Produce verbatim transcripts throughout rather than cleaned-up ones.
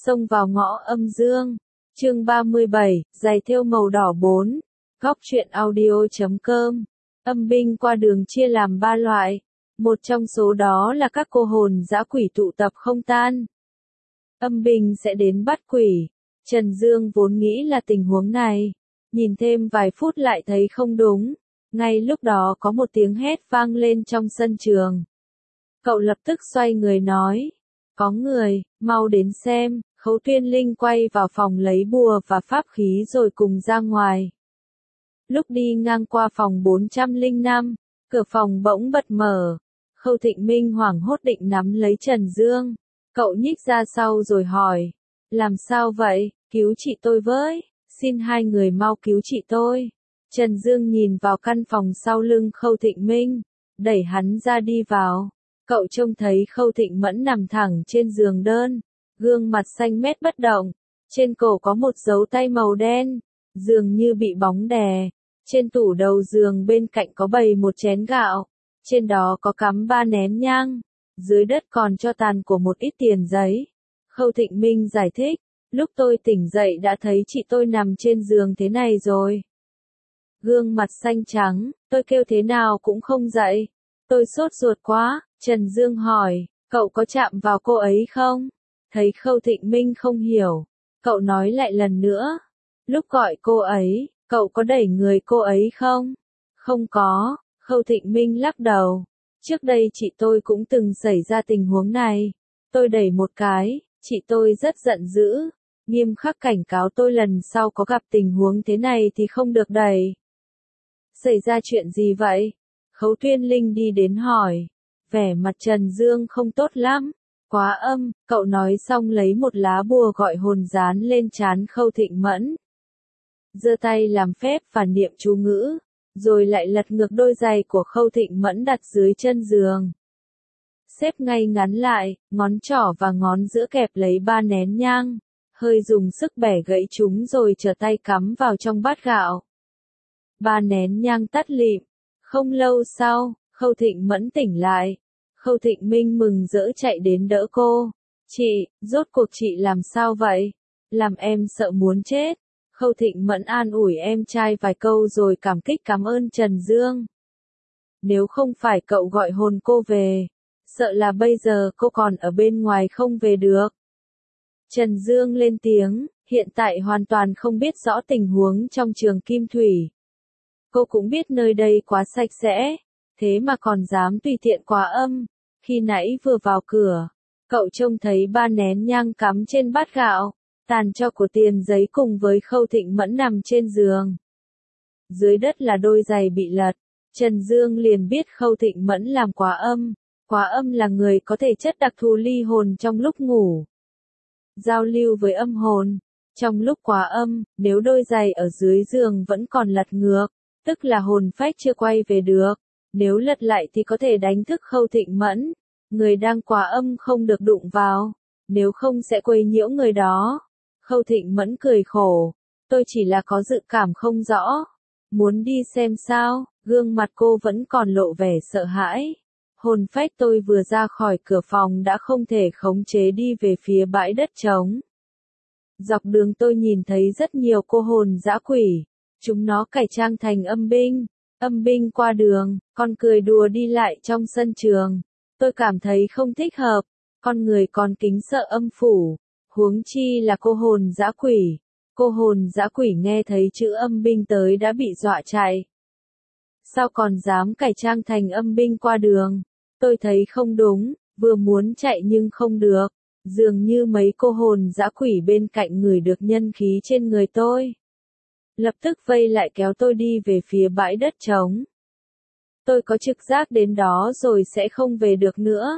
Xông vào ngõ âm dương. Chương ba mươi bảy, giày thêu màu đỏ bốn. Góc truyện audio chấm com. Âm binh qua đường chia làm ba loại. Một trong số đó là các cô hồn dã quỷ tụ tập không tan. Âm binh sẽ đến bắt quỷ. Trần Dương vốn nghĩ là tình huống này. Nhìn thêm vài phút lại thấy không đúng. Ngay lúc đó có một tiếng hét vang lên trong sân trường. Cậu lập tức xoay người nói. Có người, mau đến xem. Khấu Tuyên Linh quay vào phòng lấy bùa và pháp khí rồi cùng ra ngoài. Lúc đi ngang qua phòng bốn trăm lẻ năm, cửa phòng bỗng bật mở. Khâu Thịnh Minh hoảng hốt định nắm lấy Trần Dương. Cậu nhích ra sau rồi hỏi. Làm sao vậy, cứu chị tôi với, xin hai người mau cứu chị tôi. Trần Dương nhìn vào căn phòng sau lưng Khâu Thịnh Minh, đẩy hắn ra đi vào. Cậu trông thấy Khâu Thịnh Mẫn nằm thẳng trên giường đơn, gương mặt xanh mét bất động, trên cổ có một dấu tay màu đen, dường như bị bóng đè. Trên tủ đầu giường bên cạnh có bày một chén gạo, trên đó có cắm ba nén nhang, dưới đất còn tro tàn của một ít tiền giấy. Khâu Thịnh Minh giải thích, lúc tôi tỉnh dậy đã thấy chị tôi nằm trên giường thế này rồi. Gương mặt xanh trắng, tôi kêu thế nào cũng không dậy. Tôi sốt ruột quá, Trần Dương hỏi, cậu có chạm vào cô ấy không? Thấy Khâu Thịnh Minh không hiểu, cậu nói lại lần nữa. Lúc gọi cô ấy, cậu có đẩy người cô ấy không? Không có, Khâu Thịnh Minh lắc đầu. Trước đây chị tôi cũng từng xảy ra tình huống này. Tôi đẩy một cái, chị tôi rất giận dữ, nghiêm khắc cảnh cáo tôi lần sau có gặp tình huống thế này thì không được đẩy. Xảy ra chuyện gì vậy? Khấu Tuyên Linh đi đến hỏi. Vẻ mặt Trần Dương không tốt lắm. Quá âm, cậu nói xong lấy một lá bùa gọi hồn dán lên trán Khâu Thịnh Mẫn. Giơ tay làm phép và niệm chú ngữ, rồi lại lật ngược đôi giày của Khâu Thịnh Mẫn đặt dưới chân giường. Xếp ngay ngắn lại, ngón trỏ và ngón giữa kẹp lấy ba nén nhang, hơi dùng sức bẻ gãy chúng rồi trở tay cắm vào trong bát gạo. Ba nén nhang tắt lịm. Không lâu sau, Khâu Thịnh Mẫn tỉnh lại. Khâu Thịnh Minh mừng rỡ chạy đến đỡ cô. Chị, rốt cuộc chị làm sao vậy? Làm em sợ muốn chết. Khâu Thịnh Mẫn an ủi em trai vài câu rồi cảm kích cảm ơn Trần Dương. Nếu không phải cậu gọi hồn cô về, sợ là bây giờ cô còn ở bên ngoài không về được. Trần Dương lên tiếng, hiện tại hoàn toàn không biết rõ tình huống trong trường Kim Thủy. Cô cũng biết nơi đây quá sạch sẽ, thế mà còn dám tùy tiện quá âm. Khi nãy vừa vào cửa, cậu trông thấy ba nén nhang cắm trên bát gạo, tàn tro của tiền giấy cùng với Khâu Thịnh Mẫn nằm trên giường. Dưới đất là đôi giày bị lật. Trần Dương liền biết Khâu Thịnh Mẫn làm quá âm. Quá âm là người có thể chất đặc thù ly hồn trong lúc ngủ, giao lưu với âm hồn. Trong lúc quá âm, nếu đôi giày ở dưới giường vẫn còn lật ngược, tức là hồn phách chưa quay về được. Nếu lật lại thì có thể đánh thức Khâu Thịnh Mẫn. Người đang quá âm không được đụng vào, nếu không sẽ quấy nhiễu người đó. Khâu Thịnh Mẫn cười khổ. Tôi chỉ là có dự cảm không rõ. Muốn đi xem sao? Gương mặt cô vẫn còn lộ vẻ sợ hãi. Hồn phách tôi vừa ra khỏi cửa phòng đã không thể khống chế đi về phía bãi đất trống. Dọc đường tôi nhìn thấy rất nhiều cô hồn dã quỷ. Chúng nó cải trang thành âm binh. Âm binh qua đường, còn cười đùa đi lại trong sân trường. Tôi cảm thấy không thích hợp. Con người còn kính sợ âm phủ. Huống chi là cô hồn dã quỷ. Cô hồn dã quỷ nghe thấy chữ âm binh tới đã bị dọa chạy. Sao còn dám cải trang thành âm binh qua đường? Tôi thấy không đúng, vừa muốn chạy nhưng không được. Dường như mấy cô hồn dã quỷ bên cạnh người được nhân khí trên người tôi. Lập tức vây lại kéo tôi đi về phía bãi đất trống. Tôi có trực giác đến đó rồi sẽ không về được nữa.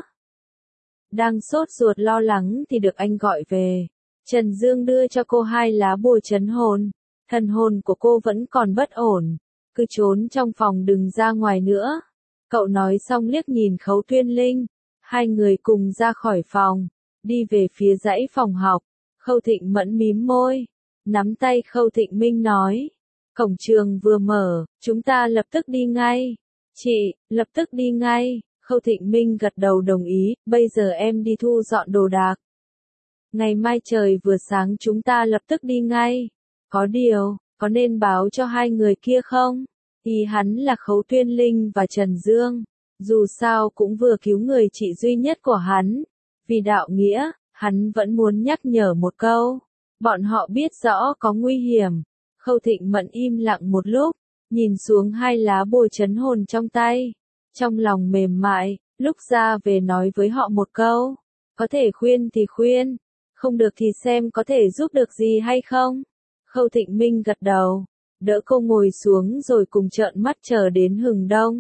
Đang sốt ruột lo lắng thì được anh gọi về. Trần Dương đưa cho cô hai lá bùa trấn hồn. Thần hồn của cô vẫn còn bất ổn. Cứ trốn trong phòng đừng ra ngoài nữa. Cậu nói xong liếc nhìn Khấu Tuyên Linh. Hai người cùng ra khỏi phòng, đi về phía dãy phòng học. Khâu Thịnh Mẫn mím môi, nắm tay Khâu Thịnh Minh nói. Cổng trường vừa mở, chúng ta lập tức đi ngay. Chị, lập tức đi ngay. Khâu Thịnh Minh gật đầu đồng ý, bây giờ em đi thu dọn đồ đạc. Ngày mai trời vừa sáng chúng ta lập tức đi ngay. Có điều, có nên báo cho hai người kia không? Ý hắn là Khấu Tuyên Linh và Trần Dương. Dù sao cũng vừa cứu người chị duy nhất của hắn. Vì đạo nghĩa, hắn vẫn muốn nhắc nhở một câu. Bọn họ biết rõ có nguy hiểm. Khâu Thịnh Mẫn im lặng một lúc, nhìn xuống hai lá bùa trấn hồn trong tay. Trong lòng mềm mại, lúc ra về nói với họ một câu. Có thể khuyên thì khuyên, không được thì xem có thể giúp được gì hay không. Khâu Thịnh Minh gật đầu, đỡ cô ngồi xuống rồi cùng trợn mắt chờ đến hừng đông.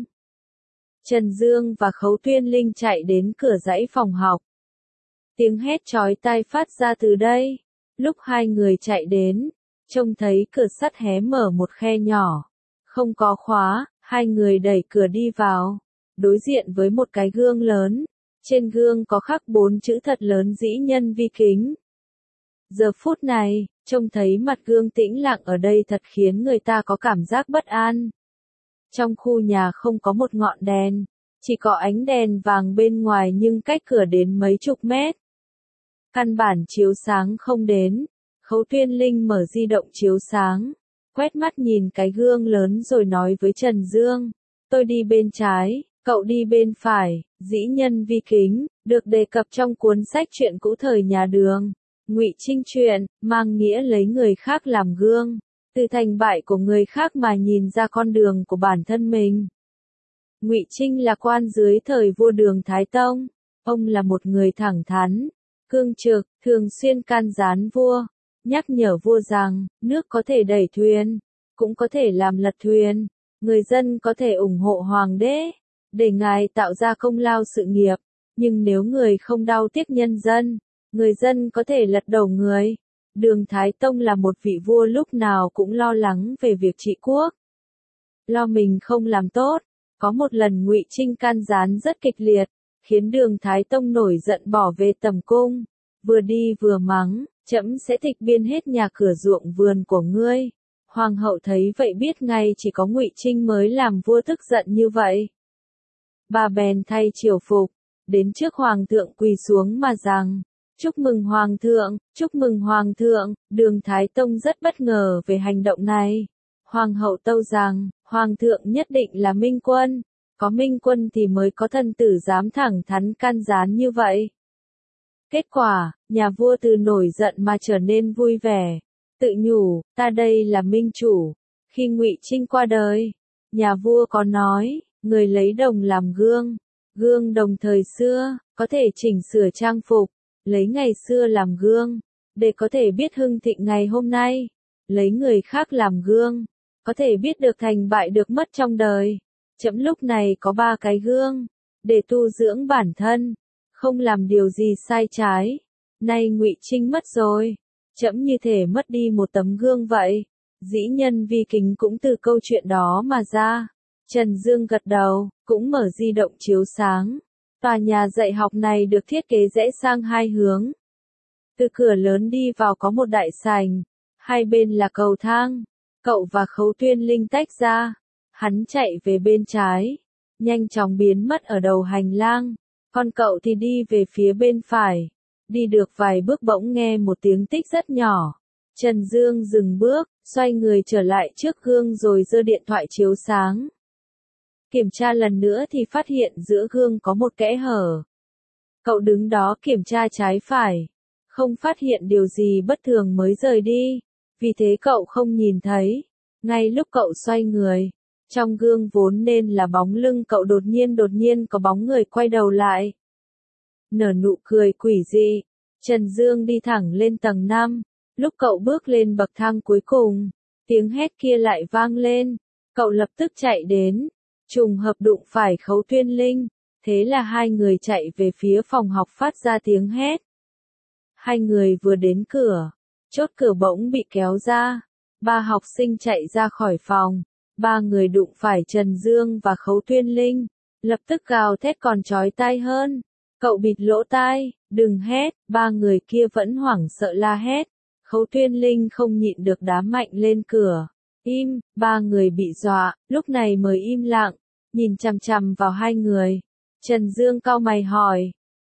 Trần Dương và Khấu Tuyên Linh chạy đến cửa dãy phòng học. Tiếng hét chói tai phát ra từ đây. Lúc hai người chạy đến, trông thấy cửa sắt hé mở một khe nhỏ. Không có khóa, hai người đẩy cửa đi vào. Đối diện với một cái gương lớn. Trên gương có khắc bốn chữ thật lớn dĩ nhân vi kính. Giờ phút này, trông thấy mặt gương tĩnh lặng ở đây thật khiến người ta có cảm giác bất an. Trong khu nhà không có một ngọn đèn, chỉ có ánh đèn vàng bên ngoài nhưng cách cửa đến mấy chục mét. Căn bản chiếu sáng không đến. Khấu Tuyên Linh mở di động chiếu sáng, quét mắt nhìn cái gương lớn rồi nói với Trần Dương, tôi đi bên trái, cậu đi bên phải. Dĩ nhân vi kính, được đề cập trong cuốn sách truyện cũ thời nhà Đường. Ngụy Trinh truyện, mang nghĩa lấy người khác làm gương, từ thành bại của người khác mà nhìn ra con đường của bản thân mình. Ngụy Trinh là quan dưới thời vua Đường Thái Tông, ông là một người thẳng thắn, cương trực, thường xuyên can gián vua, nhắc nhở vua rằng, nước có thể đẩy thuyền, cũng có thể làm lật thuyền, người dân có thể ủng hộ hoàng đế, để ngài tạo ra công lao sự nghiệp, nhưng nếu người không đau tiếc nhân dân, người dân có thể lật đổ người. Đường Thái Tông là một vị vua lúc nào cũng lo lắng về việc trị quốc. Lo mình không làm tốt, có một lần Ngụy Trinh can gián rất kịch liệt, khiến Đường Thái Tông nổi giận bỏ về tầm cung, vừa đi vừa mắng, trẫm sẽ tịch biên hết nhà cửa ruộng vườn của ngươi. Hoàng hậu thấy vậy biết ngay chỉ có Ngụy Trinh mới làm vua tức giận như vậy. Bà bèn thay triều phục, đến trước hoàng thượng quỳ xuống mà rằng, chúc mừng hoàng thượng, chúc mừng hoàng thượng. Đường Thái Tông rất bất ngờ về hành động này. Hoàng hậu tâu rằng, hoàng thượng nhất định là minh quân, có minh quân thì mới có thần tử dám thẳng thắn can gián như vậy. Kết quả, nhà vua từ nổi giận mà trở nên vui vẻ, tự nhủ, ta đây là minh chủ. Khi Ngụy Trinh qua đời, nhà vua có nói, người lấy đồng làm gương, gương đồng thời xưa, có thể chỉnh sửa trang phục, lấy ngày xưa làm gương, để có thể biết hưng thịnh ngày hôm nay, lấy người khác làm gương, có thể biết được thành bại được mất trong đời. Trẫm lúc này có ba cái gương, để tu dưỡng bản thân, không làm điều gì sai trái. Nay Ngụy Trinh mất rồi, trẫm như thể mất đi một tấm gương vậy. Dĩ nhân vi kính cũng từ câu chuyện đó mà ra. Trần Dương gật đầu, cũng mở di động chiếu sáng. Tòa nhà dạy học này được thiết kế rẽ sang hai hướng. Từ cửa lớn đi vào có một đại sảnh, hai bên là cầu thang. Cậu và Khấu Tuyên Linh tách ra, hắn chạy về bên trái, nhanh chóng biến mất ở đầu hành lang, còn cậu thì đi về phía bên phải. Đi được vài bước bỗng nghe một tiếng tích rất nhỏ. Trần Dương dừng bước, xoay người trở lại trước gương rồi giơ điện thoại chiếu sáng. Kiểm tra lần nữa thì phát hiện giữa gương có một kẽ hở. Cậu đứng đó kiểm tra trái phải, không phát hiện điều gì bất thường mới rời đi, vì thế cậu không nhìn thấy. Ngay lúc cậu xoay người, trong gương vốn nên là bóng lưng cậu đột nhiên đột nhiên có bóng người quay đầu lại. Nở nụ cười quỷ dị, Trần Dương đi thẳng lên tầng năm, lúc cậu bước lên bậc thang cuối cùng, tiếng hét kia lại vang lên, cậu lập tức chạy đến, trùng hợp đụng phải Khấu Tuyên Linh, thế là hai người chạy về phía phòng học phát ra tiếng hét. Hai người vừa đến cửa, chốt cửa bỗng bị kéo ra, ba học sinh chạy ra khỏi phòng, ba người đụng phải Trần Dương và Khấu Tuyên Linh, lập tức gào thét còn chói tai hơn. Cậu bịt lỗ tai, đừng hét, ba người kia vẫn hoảng sợ la hét. Khấu Tuyên Linh không nhịn được đá mạnh lên cửa. Im, ba người bị dọa, lúc này mới im lặng, nhìn chằm chằm vào hai người. Trần Dương cau mày hỏi,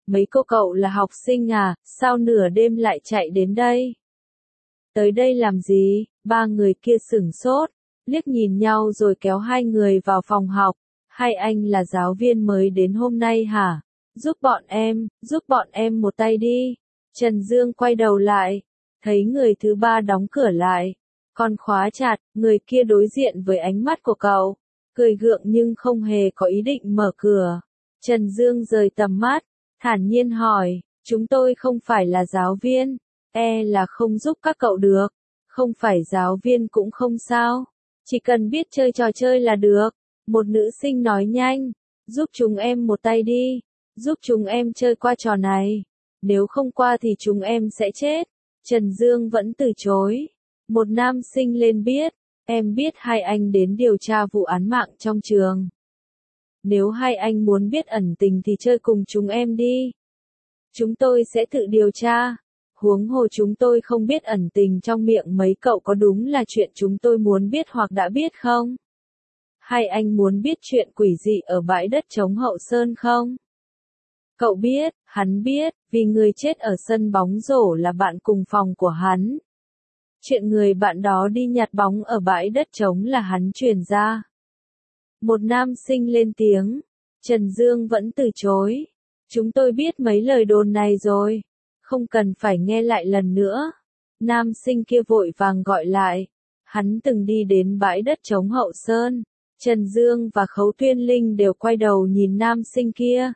mấy cô cậu là học sinh à, sao nửa đêm lại chạy đến đây? Tới đây làm gì? Ba người kia sửng sốt, liếc nhìn nhau rồi kéo hai người vào phòng học. Hai anh là giáo viên mới đến hôm nay hả? Giúp bọn em, giúp bọn em một tay đi. Trần Dương quay đầu lại, thấy người thứ ba đóng cửa lại, còn khóa chặt, người kia đối diện với ánh mắt của cậu, cười gượng nhưng không hề có ý định mở cửa. Trần Dương rời tầm mắt, thản nhiên hỏi, chúng tôi không phải là giáo viên, e là không giúp các cậu được. Không phải giáo viên cũng không sao, chỉ cần biết chơi trò chơi là được. Một nữ sinh nói nhanh, giúp chúng em một tay đi, giúp chúng em chơi qua trò này, nếu không qua thì chúng em sẽ chết. Trần Dương vẫn từ chối. Một nam sinh lên biết, em biết hai anh đến điều tra vụ án mạng trong trường. Nếu hai anh muốn biết ẩn tình thì chơi cùng chúng em đi. Chúng tôi sẽ tự điều tra. Huống hồ chúng tôi không biết ẩn tình trong miệng mấy cậu có đúng là chuyện chúng tôi muốn biết hoặc đã biết không? Hai anh muốn biết chuyện quỷ dị ở bãi đất trống Hậu Sơn không? Cậu biết, hắn biết, vì người chết ở sân bóng rổ là bạn cùng phòng của hắn. Chuyện người bạn đó đi nhặt bóng ở bãi đất trống là hắn truyền ra. Một nam sinh lên tiếng, Trần Dương vẫn từ chối. Chúng tôi biết mấy lời đồn này rồi, không cần phải nghe lại lần nữa. Nam sinh kia vội vàng gọi lại, hắn từng đi đến bãi đất trống Hậu Sơn. Trần Dương và Khấu Tuyên Linh đều quay đầu nhìn nam sinh kia.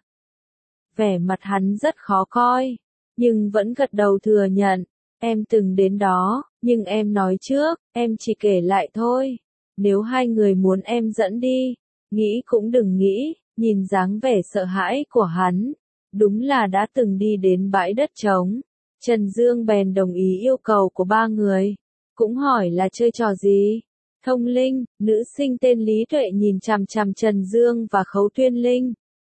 Vẻ mặt hắn rất khó coi, nhưng vẫn gật đầu thừa nhận, em từng đến đó, nhưng em nói trước, em chỉ kể lại thôi. Nếu hai người muốn em dẫn đi, nghĩ cũng đừng nghĩ. Nhìn dáng vẻ sợ hãi của hắn, đúng là đã từng đi đến bãi đất trống. Trần Dương bèn đồng ý yêu cầu của ba người, cũng hỏi là chơi trò gì. Thông Linh, nữ sinh tên Lý Tuệ nhìn chằm chằm Trần Dương và Khấu Tuyên Linh.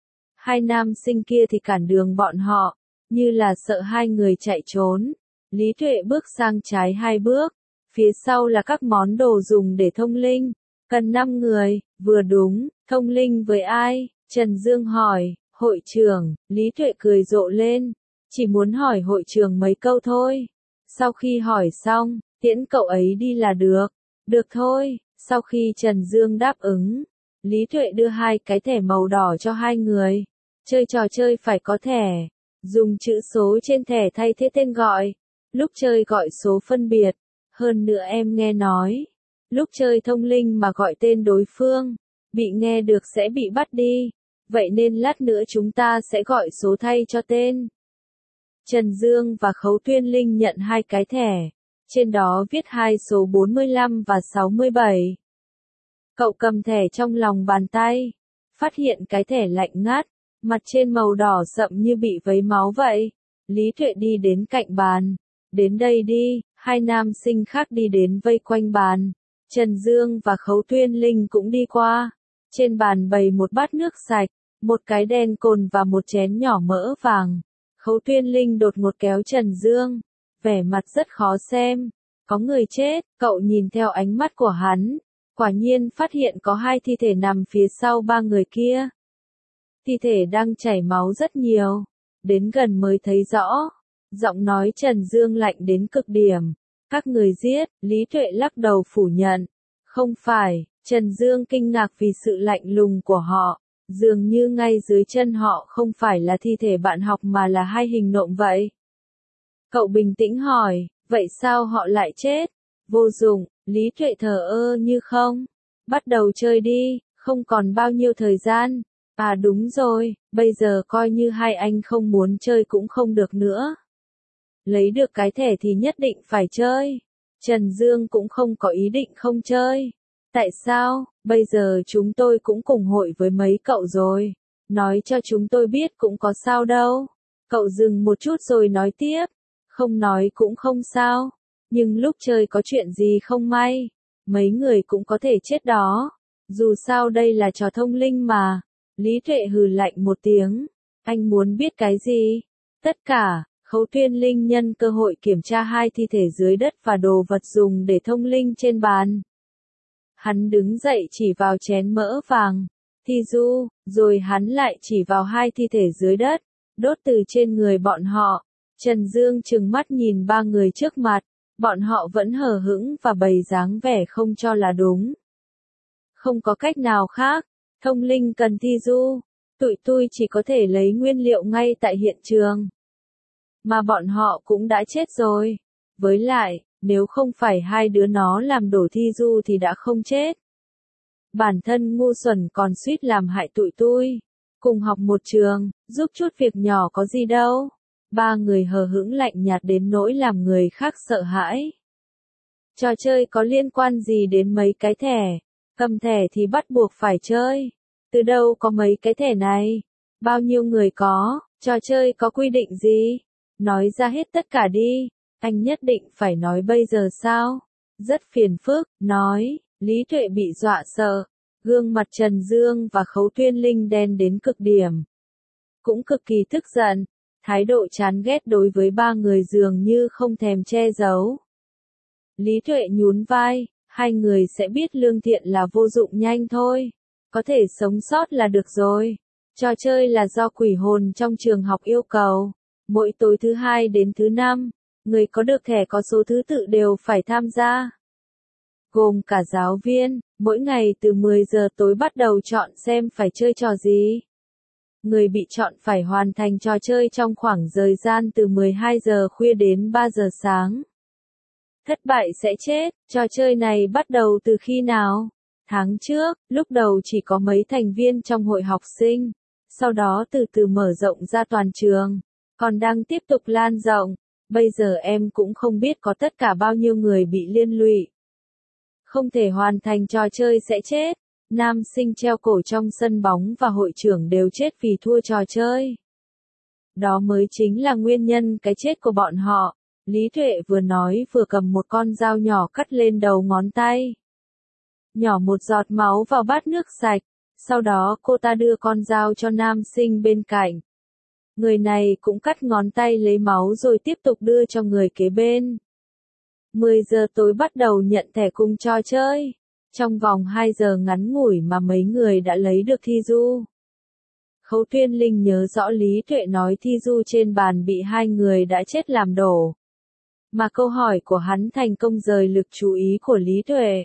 Hai nam sinh kia thì cản đường bọn họ, như là sợ hai người chạy trốn. Lý Tuệ bước sang trái hai bước, phía sau là các món đồ dùng để Thông Linh. Cần năm người, vừa đúng. Thông Linh với ai? Trần Dương hỏi. Hội trưởng. Lý Tuệ cười rộ lên, chỉ muốn hỏi hội trưởng mấy câu thôi. Sau khi hỏi xong, tiễn cậu ấy đi là được. Được thôi. Sau khi Trần Dương đáp ứng, Lý Tuệ đưa hai cái thẻ màu đỏ cho hai người. Chơi trò chơi phải có thẻ, dùng chữ số trên thẻ thay thế tên gọi. Lúc chơi gọi số phân biệt. Hơn nữa em nghe nói, lúc chơi Thông Linh mà gọi tên đối phương, bị nghe được sẽ bị bắt đi. Vậy nên lát nữa chúng ta sẽ gọi số thay cho tên. Trần Dương và Khấu Tuyên Linh nhận hai cái thẻ. Trên đó viết hai số bốn mươi lăm và sáu mươi bảy. Cậu cầm thẻ trong lòng bàn tay, phát hiện cái thẻ lạnh ngắt, mặt trên màu đỏ sậm như bị vấy máu vậy. Lý Tuệ đi đến cạnh bàn. Đến đây đi. Hai nam sinh khác đi đến vây quanh bàn. Trần Dương và Khấu Tuyên Linh cũng đi qua. Trên bàn bày một bát nước sạch, một cái đèn cồn và một chén nhỏ mỡ vàng. Khấu Tuyên Linh đột ngột kéo Trần Dương, vẻ mặt rất khó xem. Có người chết. Cậu nhìn theo ánh mắt của hắn, quả nhiên phát hiện có hai thi thể nằm phía sau ba người kia. Thi thể đang chảy máu rất nhiều, đến gần mới thấy rõ. Giọng nói Trần Dương lạnh đến cực điểm. Các người giết. Lý Tuệ lắc đầu phủ nhận. Không phải. Trần Dương kinh ngạc vì sự lạnh lùng của họ. Dường như ngay dưới chân họ không phải là thi thể bạn học mà là hai hình nộm vậy. Cậu bình tĩnh hỏi, vậy sao họ lại chết? Vô dụng. Lý Tuệ thờ ơ như không. Bắt đầu chơi đi, không còn bao nhiêu thời gian. À đúng rồi, bây giờ coi như hai anh không muốn chơi cũng không được nữa. Lấy được cái thẻ thì nhất định phải chơi. Trần Dương cũng không có ý định không chơi. Tại sao? Bây giờ chúng tôi cũng cùng hội với mấy cậu rồi. Nói cho chúng tôi biết cũng có sao đâu. Cậu dừng một chút rồi nói tiếp. Không nói cũng không sao. Nhưng lúc chơi có chuyện gì không may, mấy người cũng có thể chết đó. Dù sao đây là trò Thông Linh mà. Lý Tuệ hừ lạnh một tiếng. Anh muốn biết cái gì? Tất cả. Khấu Tuyên Linh nhân cơ hội kiểm tra hai thi thể dưới đất và đồ vật dùng để thông linh trên bàn. Hắn đứng dậy chỉ vào chén mỡ vàng, Thi Du, rồi hắn lại chỉ vào hai thi thể dưới đất. đốt từ trên người bọn họ. Trần Dương trừng mắt nhìn ba người trước mặt, bọn họ vẫn hờ hững và bày dáng vẻ không cho là đúng. Không có cách nào khác, thông linh cần thi du, tụi tôi chỉ có thể lấy nguyên liệu ngay tại hiện trường. Mà bọn họ cũng đã chết rồi. Với lại, nếu không phải hai đứa nó làm đổ thi du thì đã không chết. Bản thân ngu xuẩn còn suýt làm hại tụi tôi. Cùng học một trường, giúp chút việc nhỏ có gì đâu. Ba người hờ hững lạnh nhạt đến nỗi làm người khác sợ hãi. Trò chơi có liên quan gì đến mấy cái thẻ? Cầm thẻ thì bắt buộc phải chơi. Từ đâu có mấy cái thẻ này? Bao nhiêu người có? Trò chơi có quy định gì? Nói ra hết tất cả đi. Anh nhất định phải nói bây giờ sao? Rất phiền phức, nói. Lý Tuệ bị dọa sợ. Gương mặt Trần Dương và Khấu Tuyên Linh đen đến cực điểm. Cũng cực kỳ tức giận. Thái độ chán ghét đối với ba người dường như không thèm che giấu. Lý Tuệ nhún vai. Hai người sẽ biết lương thiện là vô dụng nhanh thôi. Có thể sống sót là được rồi. Trò chơi là do quỷ hồn trong trường học yêu cầu. Mỗi tối thứ hai đến thứ năm, người có được thẻ có số thứ tự đều phải tham gia. Gồm cả giáo viên, mỗi ngày từ mười giờ tối bắt đầu chọn xem phải chơi trò gì. Người bị chọn phải hoàn thành trò chơi trong khoảng thời gian từ mười hai giờ khuya đến ba giờ sáng. Thất bại sẽ chết. Trò chơi này bắt đầu từ khi nào? Tháng trước, lúc đầu chỉ có mấy thành viên trong hội học sinh, sau đó từ từ mở rộng ra toàn trường, còn đang tiếp tục lan rộng. Bây giờ em cũng không biết có tất cả bao nhiêu người bị liên lụy. Không thể hoàn thành trò chơi sẽ chết. Nam sinh treo cổ trong sân bóng và hội trưởng đều chết vì thua trò chơi. Đó mới chính là nguyên nhân cái chết của bọn họ. Lý Tuệ vừa nói vừa cầm một con dao nhỏ cắt lên đầu ngón tay. Nhỏ một giọt máu vào bát nước sạch. Sau đó cô ta đưa con dao cho nam sinh bên cạnh. Người này cũng cắt ngón tay lấy máu rồi tiếp tục đưa cho người kế bên. mười giờ tối bắt đầu nhận thẻ cùng trò chơi. Trong vòng hai giờ ngắn ngủi mà mấy người đã lấy được thi du. Khấu Tuyên Linh nhớ rõ Lý Tuệ nói thi du trên bàn bị hai người đã chết làm đổ. Mà câu hỏi của hắn thành công rời lực chú ý của Lý Tuệ.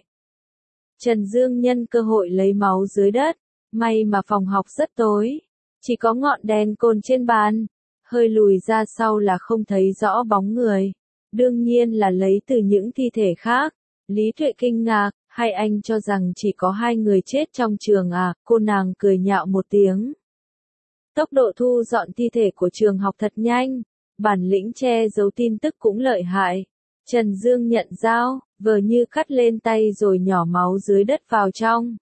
Trần Dương nhân cơ hội lấy máu dưới đất. May mà phòng học rất tối. Chỉ có ngọn đèn cồn trên bàn. Hơi lùi ra sau là không thấy rõ bóng người. Đương nhiên là lấy từ những thi thể khác. Lý Tuệ kinh ngạc. Hay anh cho rằng chỉ có hai người chết trong trường à? Cô nàng cười nhạo một tiếng. Tốc độ thu dọn thi thể của trường học thật nhanh. Bản lĩnh che giấu tin tức cũng lợi hại. Trần Dương nhận dao, vờ như cắt lên tay rồi nhỏ máu dưới đất vào trong.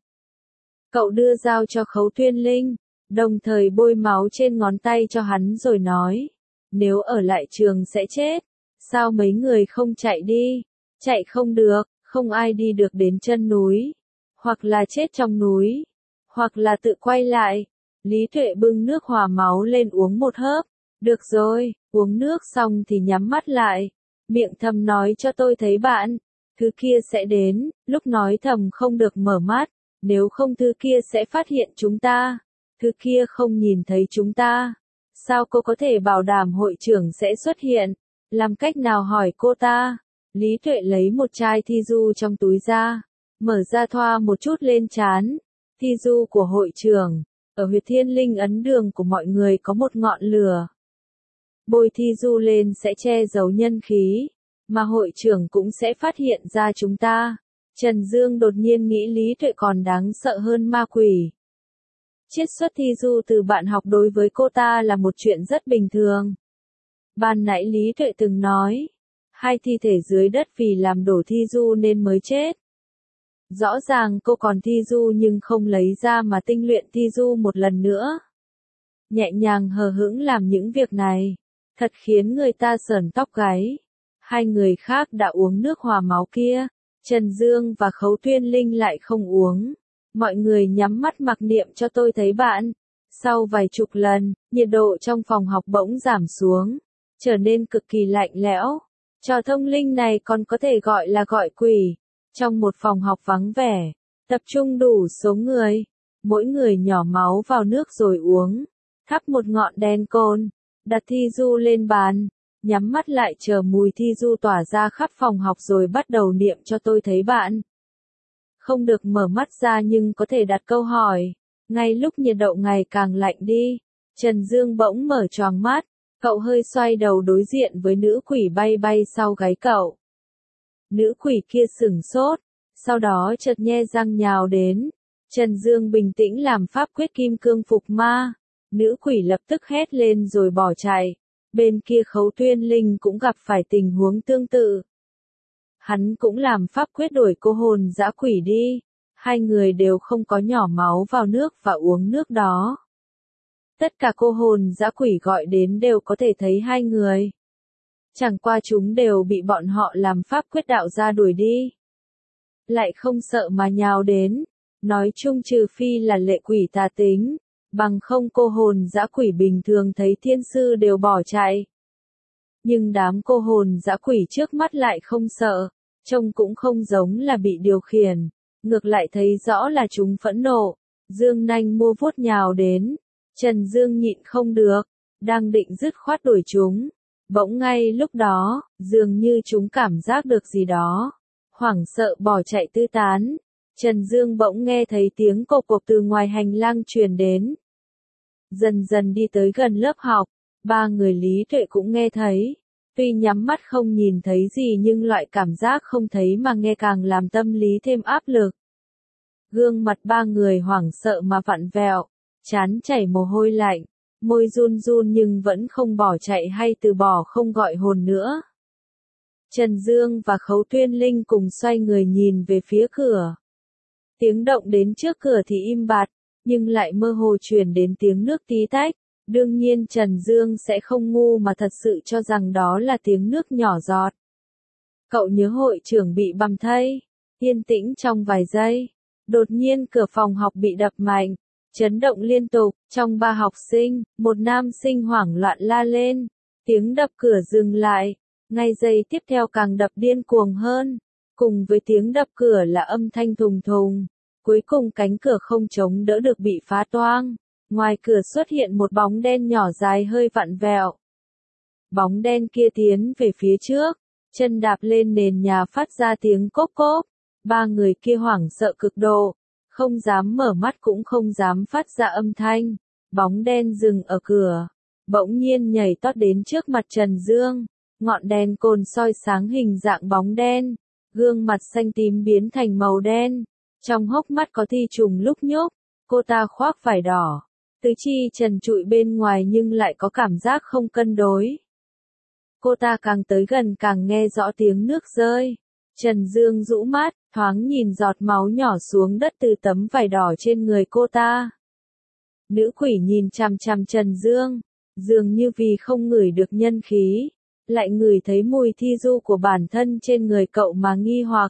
Cậu đưa dao cho Khấu Tuyên Linh, đồng thời bôi máu trên ngón tay cho hắn rồi nói. Nếu ở lại trường sẽ chết. Sao mấy người không chạy đi? Chạy không được, không ai đi được đến chân núi. Hoặc là chết trong núi. Hoặc là tự quay lại. Lý Tuệ bưng nước hòa máu lên uống một hớp. Được rồi, uống nước xong thì nhắm mắt lại. Miệng thầm nói cho tôi thấy bạn. Thứ kia sẽ đến, lúc nói thầm không được mở mắt. Nếu không thứ kia sẽ phát hiện chúng ta. Thứ kia không nhìn thấy chúng ta. Sao cô có thể bảo đảm hội trưởng sẽ xuất hiện? Làm cách nào hỏi cô ta? Lý Tuệ lấy một chai thi du trong túi ra. Mở ra thoa một chút lên trán. Thi du của hội trưởng. Ở huyệt thiên linh ấn đường của mọi người có một ngọn lửa. Bôi thi du lên sẽ che giấu nhân khí. Mà hội trưởng cũng sẽ phát hiện ra chúng ta. Trần Dương đột nhiên nghĩ Lý Tuệ còn đáng sợ hơn ma quỷ. Chiết xuất thi du từ bạn học đối với cô ta là một chuyện rất bình thường. Ban nãy Lý Tuệ từng nói. Hai thi thể dưới đất vì làm đổ thi du nên mới chết. Rõ ràng cô còn thi du nhưng không lấy ra mà tinh luyện thi du một lần nữa. Nhẹ nhàng hờ hững làm những việc này. Thật khiến người ta sởn tóc gáy. Hai người khác đã uống nước hòa máu kia. Trần Dương và Khấu Tuyên Linh lại không uống. Mọi người nhắm mắt mặc niệm cho tôi thấy bạn. Sau vài chục lần, nhiệt độ trong phòng học bỗng giảm xuống. Trở nên cực kỳ lạnh lẽo. Trò thông linh này còn có thể gọi là gọi quỷ. Trong một phòng học vắng vẻ, tập trung đủ số người. Mỗi người nhỏ máu vào nước rồi uống. Thắp một ngọn đèn cồn. đặt thi du lên bàn, nhắm mắt lại chờ mùi thi du tỏa ra khắp phòng học rồi bắt đầu niệm cho tôi thấy bạn. Không được mở mắt ra nhưng có thể đặt câu hỏi. Ngay lúc nhiệt độ ngày càng lạnh đi, Trần Dương bỗng mở choàng mắt, cậu hơi xoay đầu đối diện với nữ quỷ bay bay sau gáy cậu. Nữ quỷ kia sửng sốt, sau đó chợt nhe răng nhào đến. Trần Dương bình tĩnh làm pháp quyết kim cương phục ma. Nữ quỷ lập tức hét lên rồi bỏ chạy. Bên kia Khấu Tuyên Linh cũng gặp phải tình huống tương tự. Hắn cũng làm pháp quyết đuổi cô hồn dã quỷ đi. Hai người đều không có nhỏ máu vào nước và uống nước đó. Tất cả cô hồn dã quỷ gọi đến đều có thể thấy hai người. Chẳng qua chúng đều bị bọn họ làm pháp quyết đạo ra đuổi đi. Lại không sợ mà nhào đến. Nói chung trừ phi là lệ quỷ tà tính, bằng không cô hồn dã quỷ bình thường thấy thiên sư đều bỏ chạy. Nhưng đám cô hồn dã quỷ trước mắt lại không sợ, trông cũng không giống là bị điều khiển, ngược lại thấy rõ là chúng phẫn nộ, dương nanh mua vuốt nhào đến. Trần Dương nhịn không được, đang định dứt khoát đuổi chúng, bỗng ngay lúc đó, dường như chúng cảm giác được gì đó, hoảng sợ bỏ chạy tứ tán. Trần Dương bỗng nghe thấy tiếng cộp cộp từ ngoài hành lang truyền đến. Dần dần đi tới gần lớp học, ba người Lý Tuệ cũng nghe thấy. Tuy nhắm mắt không nhìn thấy gì nhưng loại cảm giác không thấy mà nghe càng làm tâm lý thêm áp lực. Gương mặt ba người hoảng sợ mà vặn vẹo, trán chảy mồ hôi lạnh, môi run run nhưng vẫn không bỏ chạy hay từ bỏ không gọi hồn nữa. Trần Dương và Khấu Tuyên Linh cùng xoay người nhìn về phía cửa. Tiếng động đến trước cửa thì im bặt, nhưng lại mơ hồ truyền đến tiếng nước tí tách. Đương nhiên Trần Dương sẽ không ngu mà thật sự cho rằng đó là tiếng nước nhỏ giọt. Cậu nhớ hội trưởng bị bầm thây. Yên tĩnh trong vài giây. Đột nhiên cửa phòng học bị đập mạnh. Chấn động liên tục. Trong ba học sinh, một nam sinh hoảng loạn la lên. Tiếng đập cửa dừng lại. Ngay giây tiếp theo càng đập điên cuồng hơn. Cùng với tiếng đập cửa là âm thanh thùng thùng. Cuối cùng cánh cửa không chống đỡ được bị phá toang. Ngoài cửa xuất hiện một bóng đen nhỏ dài hơi vặn vẹo. Bóng đen kia tiến về phía trước, chân đạp lên nền nhà phát ra tiếng cốp cốp. Ba người kia hoảng sợ cực độ, không dám mở mắt cũng không dám phát ra âm thanh. Bóng đen dừng ở cửa, bỗng nhiên nhảy tót đến trước mặt Trần Dương. Ngọn đèn cồn soi sáng hình dạng bóng đen, gương mặt xanh tím biến thành màu đen. Trong hốc mắt có thi trùng lúc nhúc, cô ta khoác vải đỏ. Tứ chi trần trụi bên ngoài nhưng lại có cảm giác không cân đối. Cô ta càng tới gần càng nghe rõ tiếng nước rơi. Trần Dương rũ mắt, thoáng nhìn giọt máu nhỏ xuống đất từ tấm vải đỏ trên người cô ta. Nữ quỷ nhìn chằm chằm Trần Dương, dường như vì không ngửi được nhân khí, lại ngửi thấy mùi thi du của bản thân trên người cậu mà nghi hoặc.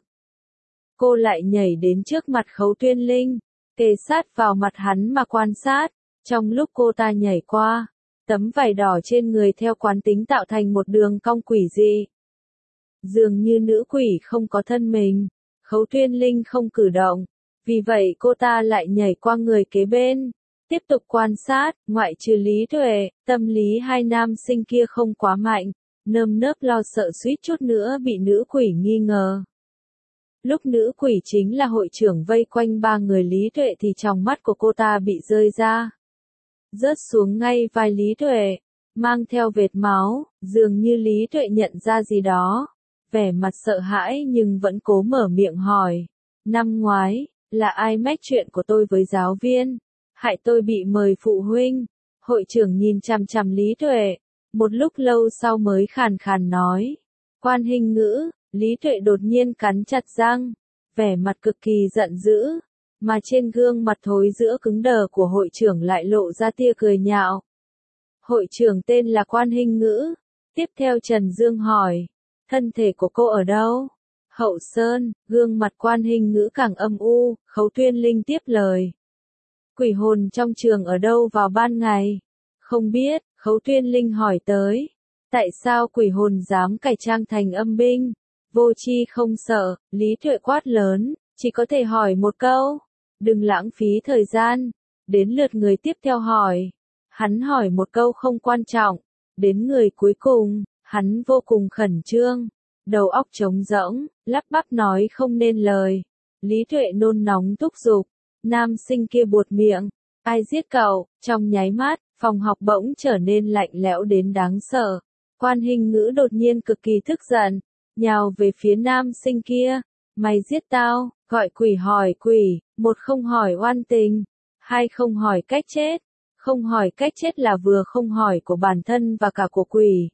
Cô lại nhảy đến trước mặt Khấu Tuyên Linh, kề sát vào mặt hắn mà quan sát. Trong lúc cô ta nhảy qua, tấm vải đỏ trên người theo quán tính tạo thành một đường cong quỷ dị. Dường như nữ quỷ không có thân mình, Khấu Tuyên Linh không cử động, vì vậy cô ta lại nhảy qua người kế bên, tiếp tục quan sát. Ngoại trừ Lý Tuệ, tâm lý hai nam sinh kia không quá mạnh, nơm nớp lo sợ suýt chút nữa bị nữ quỷ nghi ngờ. Lúc nữ quỷ chính là hội trưởng vây quanh ba người Lý Tuệ thì trong mắt của cô ta bị rơi ra, rớt xuống ngay vai Lý Tuệ, mang theo vệt máu. Dường như Lý Tuệ nhận ra gì đó, vẻ mặt sợ hãi nhưng vẫn cố mở miệng hỏi. Năm ngoái, là ai mách chuyện của tôi với giáo viên, hại tôi bị mời phụ huynh? Hội trưởng nhìn chằm chằm Lý Tuệ, một lúc lâu sau mới khàn khàn nói. Quan Hình Ngữ. Lý Tuệ đột nhiên cắn chặt răng, vẻ mặt cực kỳ giận dữ, mà trên gương mặt thối rữa cứng đờ của hội trưởng lại lộ ra tia cười nhạo. Hội trưởng tên là Quan Hình Ngữ. Tiếp theo Trần Dương hỏi, thân thể của cô ở đâu? Hậu Sơn. Gương mặt Quan Hình Ngữ càng âm u. Khấu Tuyên Linh tiếp lời. Quỷ hồn trong trường ở đâu vào ban ngày? Không biết. Khấu Tuyên Linh hỏi tới. Tại sao quỷ hồn dám cải trang thành âm binh? Vô tri không sợ. Lý Tuệ quát lớn, chỉ có thể hỏi một câu. Đừng lãng phí thời gian. Đến lượt người tiếp theo hỏi. Hắn hỏi một câu không quan trọng, Đến người cuối cùng, hắn vô cùng khẩn trương, đầu óc trống rỗng, lắp bắp nói không nên lời. Lý Tuệ nôn nóng thúc giục, nam sinh kia buột miệng, ai giết cậu? Trong nháy mắt, phòng học bỗng trở nên lạnh lẽo đến đáng sợ. Quan Hình Ngữ đột nhiên cực kỳ tức giận, nhào về phía nam sinh kia, mày giết tao, gọi quỷ hỏi quỷ, một không hỏi oan tình, hai không hỏi cách chết. Không hỏi cách chết là vừa không hỏi của bản thân và cả của quỷ.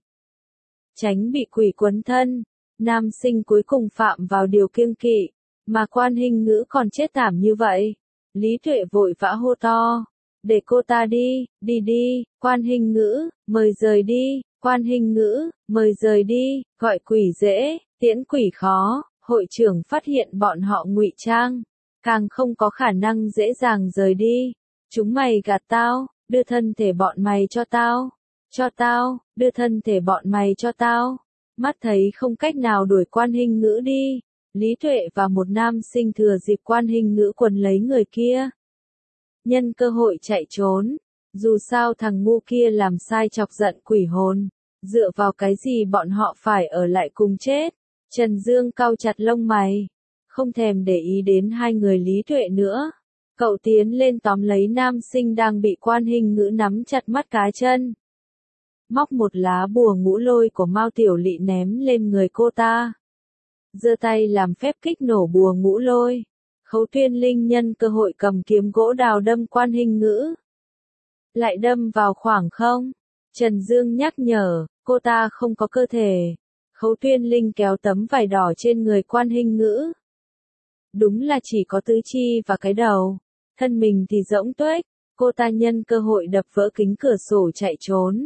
Tránh bị quỷ quấn thân, nam sinh cuối cùng phạm vào điều kiêng kỵ, mà Quan Hình Ngữ còn chết thảm như vậy. Lý Tuệ vội vã hô to, để cô ta đi, đi đi, Quan Hình Ngữ, mời rời đi, Quan Hình Ngữ, mời rời đi, gọi quỷ dễ, tiễn quỷ khó. Hội trưởng phát hiện bọn họ ngụy trang, càng không có khả năng dễ dàng rời đi. Chúng mày gạt tao, đưa thân thể bọn mày cho tao, cho tao, đưa thân thể bọn mày cho tao. Mắt thấy không cách nào đuổi Quan Hình Ngữ đi, Lý Tuệ và một nam sinh thừa dịp Quan Hình Ngữ quần lấy người kia. Nhân cơ hội chạy trốn, dù sao thằng ngu kia làm sai chọc giận quỷ hồn, dựa vào cái gì bọn họ phải ở lại cùng chết. Trần Dương cau chặt lông mày, không thèm để ý đến hai người Lý Tuệ nữa. Cậu tiến lên tóm lấy nam sinh đang bị Quan Hình Ngữ nắm chặt mắt cá chân. Móc một lá bùa ngũ lôi của Mao Tiểu Lị ném lên người cô ta. Giơ tay làm phép kích nổ bùa ngũ lôi. Khấu Tuyên Linh nhân cơ hội cầm kiếm gỗ đào đâm Quan Hình Ngữ. Lại đâm vào khoảng không? Trần Dương nhắc nhở, cô ta không có cơ thể. Khấu Tuyên Linh kéo tấm vải đỏ trên người Quan Hình Ngữ. Đúng là chỉ có tứ chi và cái đầu. Thân mình thì rỗng tuếch, cô ta nhân cơ hội đập vỡ kính cửa sổ chạy trốn.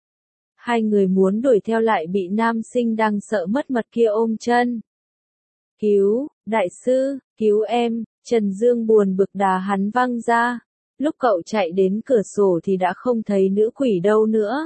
Hai người muốn đuổi theo lại bị nam sinh đang sợ mất mật kia ôm chân. Cứu, đại sư, cứu em, Trần Dương buồn bực đá hắn văng ra. Lúc cậu chạy đến cửa sổ thì đã không thấy nữ quỷ đâu nữa.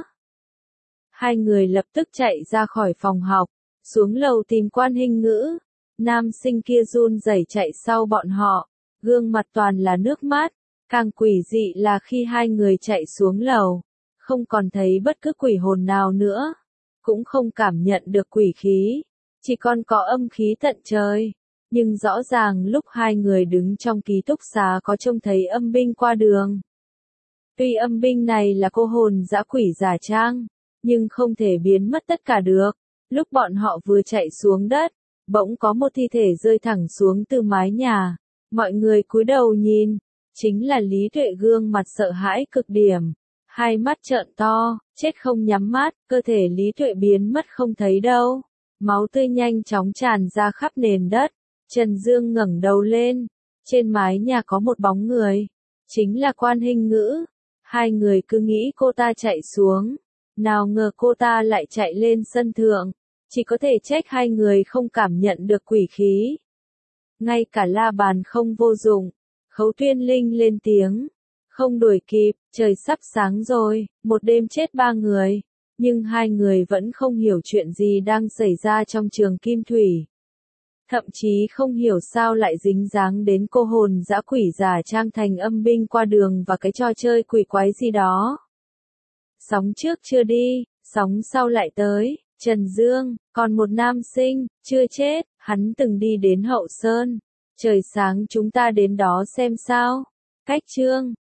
Hai người lập tức chạy ra khỏi phòng học, xuống lầu tìm Quan Hình Ngữ. Nam sinh kia run rẩy chạy sau bọn họ, gương mặt toàn là nước mắt. Càng quỷ dị là khi hai người chạy xuống lầu, không còn thấy bất cứ quỷ hồn nào nữa, cũng không cảm nhận được quỷ khí, chỉ còn có âm khí tận trời. Nhưng rõ ràng lúc hai người đứng trong ký túc xá có trông thấy âm binh qua đường. Tuy âm binh này là cô hồn dã quỷ giả trang, nhưng không thể biến mất tất cả được. Lúc bọn họ vừa chạy xuống đất, bỗng có một thi thể rơi thẳng xuống từ mái nhà. Mọi người cúi đầu nhìn, chính là Lý Tuệ, gương mặt sợ hãi cực điểm, hai mắt trợn to, chết không nhắm mắt, cơ thể Lý Tuệ biến mất không thấy đâu. Máu tươi nhanh chóng tràn ra khắp nền đất. Trần Dương ngẩng đầu lên, trên mái nhà có một bóng người, chính là Quan Hình Ngữ. Hai người cứ nghĩ cô ta chạy xuống, nào ngờ cô ta lại chạy lên sân thượng, chỉ có thể trách hai người không cảm nhận được quỷ khí. Ngay cả la bàn không vô dụng, Khấu Tuyên Linh lên tiếng, không đuổi kịp, trời sắp sáng rồi, một đêm chết ba người, nhưng hai người vẫn không hiểu chuyện gì đang xảy ra trong trường Kim Thủy. Thậm chí không hiểu sao lại dính dáng đến cô hồn dã quỷ giả trang thành âm binh qua đường và cái trò chơi quỷ quái gì đó. Sóng trước chưa đi, sóng sau lại tới. Trần Dương, còn một nam sinh, chưa chết, hắn từng đi đến Hậu Sơn. Trời sáng chúng ta đến đó xem sao. Cách chương